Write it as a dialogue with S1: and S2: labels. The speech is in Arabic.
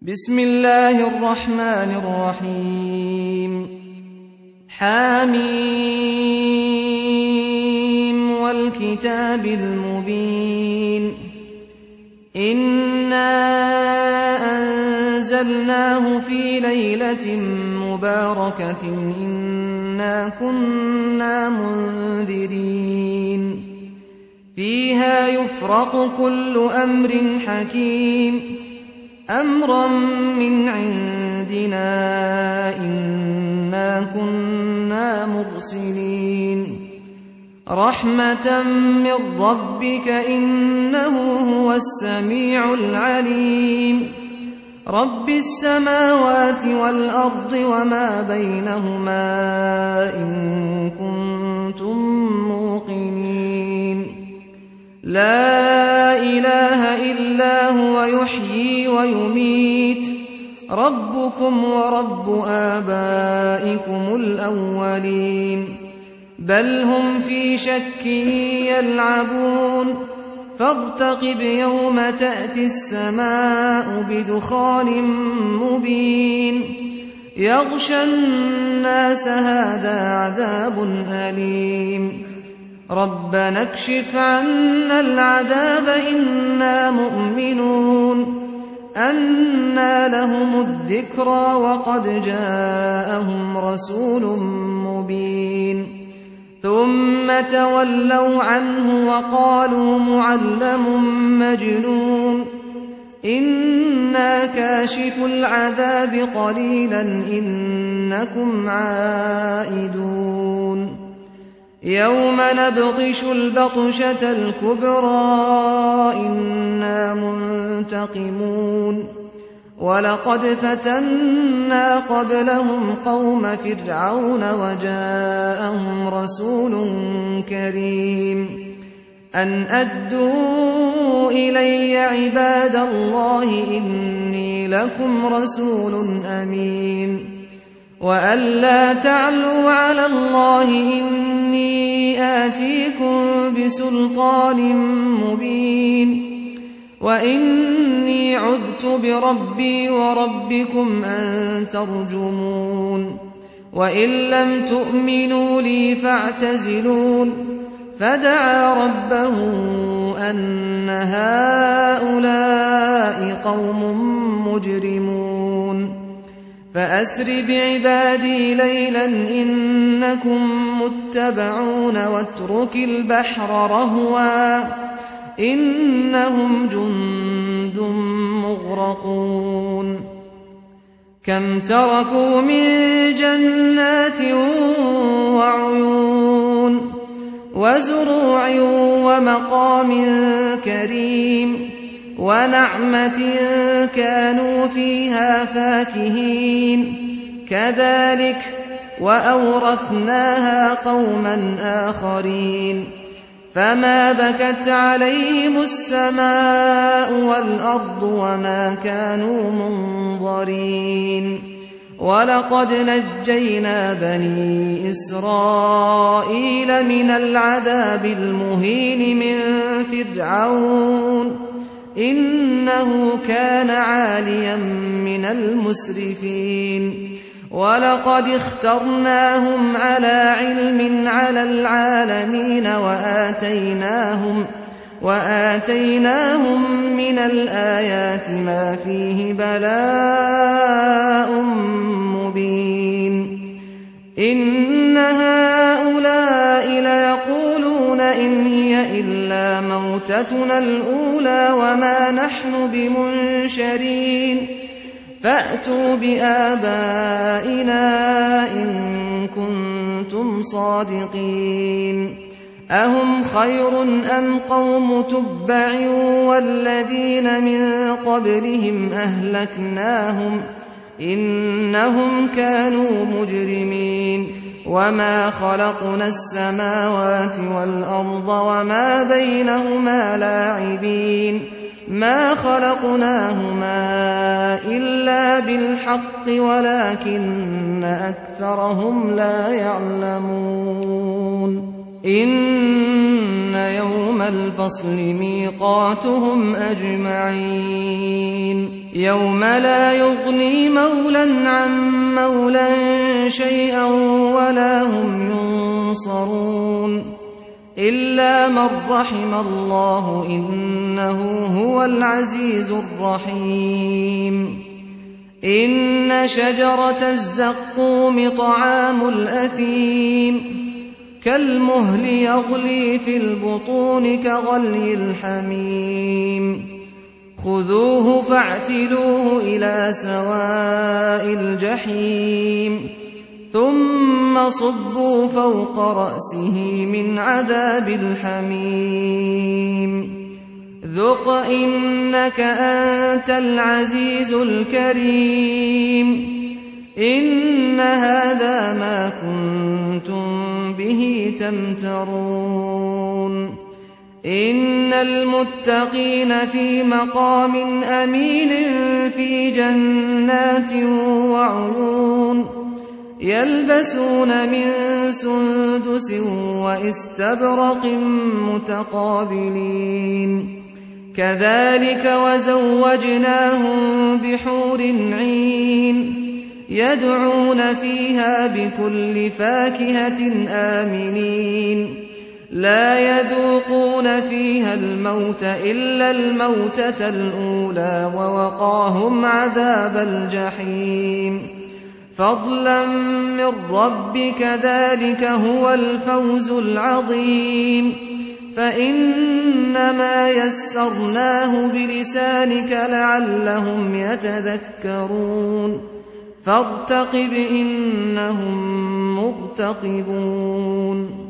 S1: بسم الله الرحمن الرحيم حميم والكتاب المبين إنا أنزلناه في ليلة مباركة إنا كنا منذرين فيها يفرق كل أمر حكيم أمرا من عندنا إنا كنا مرسلين رحمة من ربك إنه هو السميع العليم رب السماوات والأرض وما بينهما إن كنتم موقنين لا إله إلا هو يحيي ويميت ربكم ورب آبائكم الأولين بل هم في شك يلعبون فارتقب يوم تأتي السماء بدخان مبين يغشى الناس هذا عذاب أليم ربنا اكشف عنا العذاب إنا مؤمنون أنى لهم الذكرى وقد جاءهم رسول مبين ثم تولوا عنه وقالوا معلم مجنون إنا كاشف العذاب قليلا إنكم عائدون يوم نبطش البطشة الكبرى إنا منتقمون ولقد فتنا قبلهم قوم فرعون وجاءهم رسول كريم أن أدوا إلي عباد الله إني لكم رسول أمين وأن لا تعلوا على الله إني آتيكم بسلطان مبين وإني عذت بربي وربكم أن ترجمون وإن لم تؤمنوا لي فاعتزلون فدعا ربه أن هؤلاء قوم مجرمون فأسر بعبادي ليلا إنكم متبعون واترك البحر رهوا إنهم جند مغرقون كم تركوا من جنات وعيون وزروع ومقام كريم ونعمة كانوا فيها فاكهين كذلك وأورثناها قوما آخرين فما بكت عليهم السماء والأرض وما كانوا منظرين ولقد نجينا بني إسرائيل من العذاب المهين من فرعون إنه كان عاليا من المسرفين ولقد اخترناهم على علم على العالمين وآتيناهم من الآيات ما فيه بلاء مبين إن هؤلاء ليقولون إن هي إلا موتتنا الأولى وما نحن بمنشرين فأتوا بآبائنا إن كنتم صادقين أهم خير أم قوم تبع والذين من قبلهم أهلكناهم إنهم كانوا مجرمين وما خلقنا السماوات والأرض وما بينهما لاعبين ما خلقناهما إلا بالحق ولكن أكثرهم لا يعلمون إن يوم الفصل ميقاتهم أجمعين يوم لا يغني مولى عن مولى شيئا ولا هم ينصرون إلا من رحم الله إنه هو العزيز الرحيم إن شجرة الزقوم طعام الأثيم كالمهل يغلي في البطون كغلي الحميم خذوه فاعتلوه إلى سواء الجحيم ثم صبوا فوق رأسه من عذاب الحميم ذق إنك أنت العزيز الكريم إن هذا ما كنتم به تمترون إن المتقين في مقام أمين في جنات وعيون يلبسون من سندس واستبرق متقابلين كذلك وزوجناهم بحور عين يدعون فيها بكل فاكهة آمنين لا يذوقون فيها الموت إلا الموتة الأولى ووقاهم عذاب الجحيم فضلا من ربك ذلك هو الفوز العظيم فإنما يسرناه بلسانك لعلهم يتذكرون فارتقب إنهم مرتقبون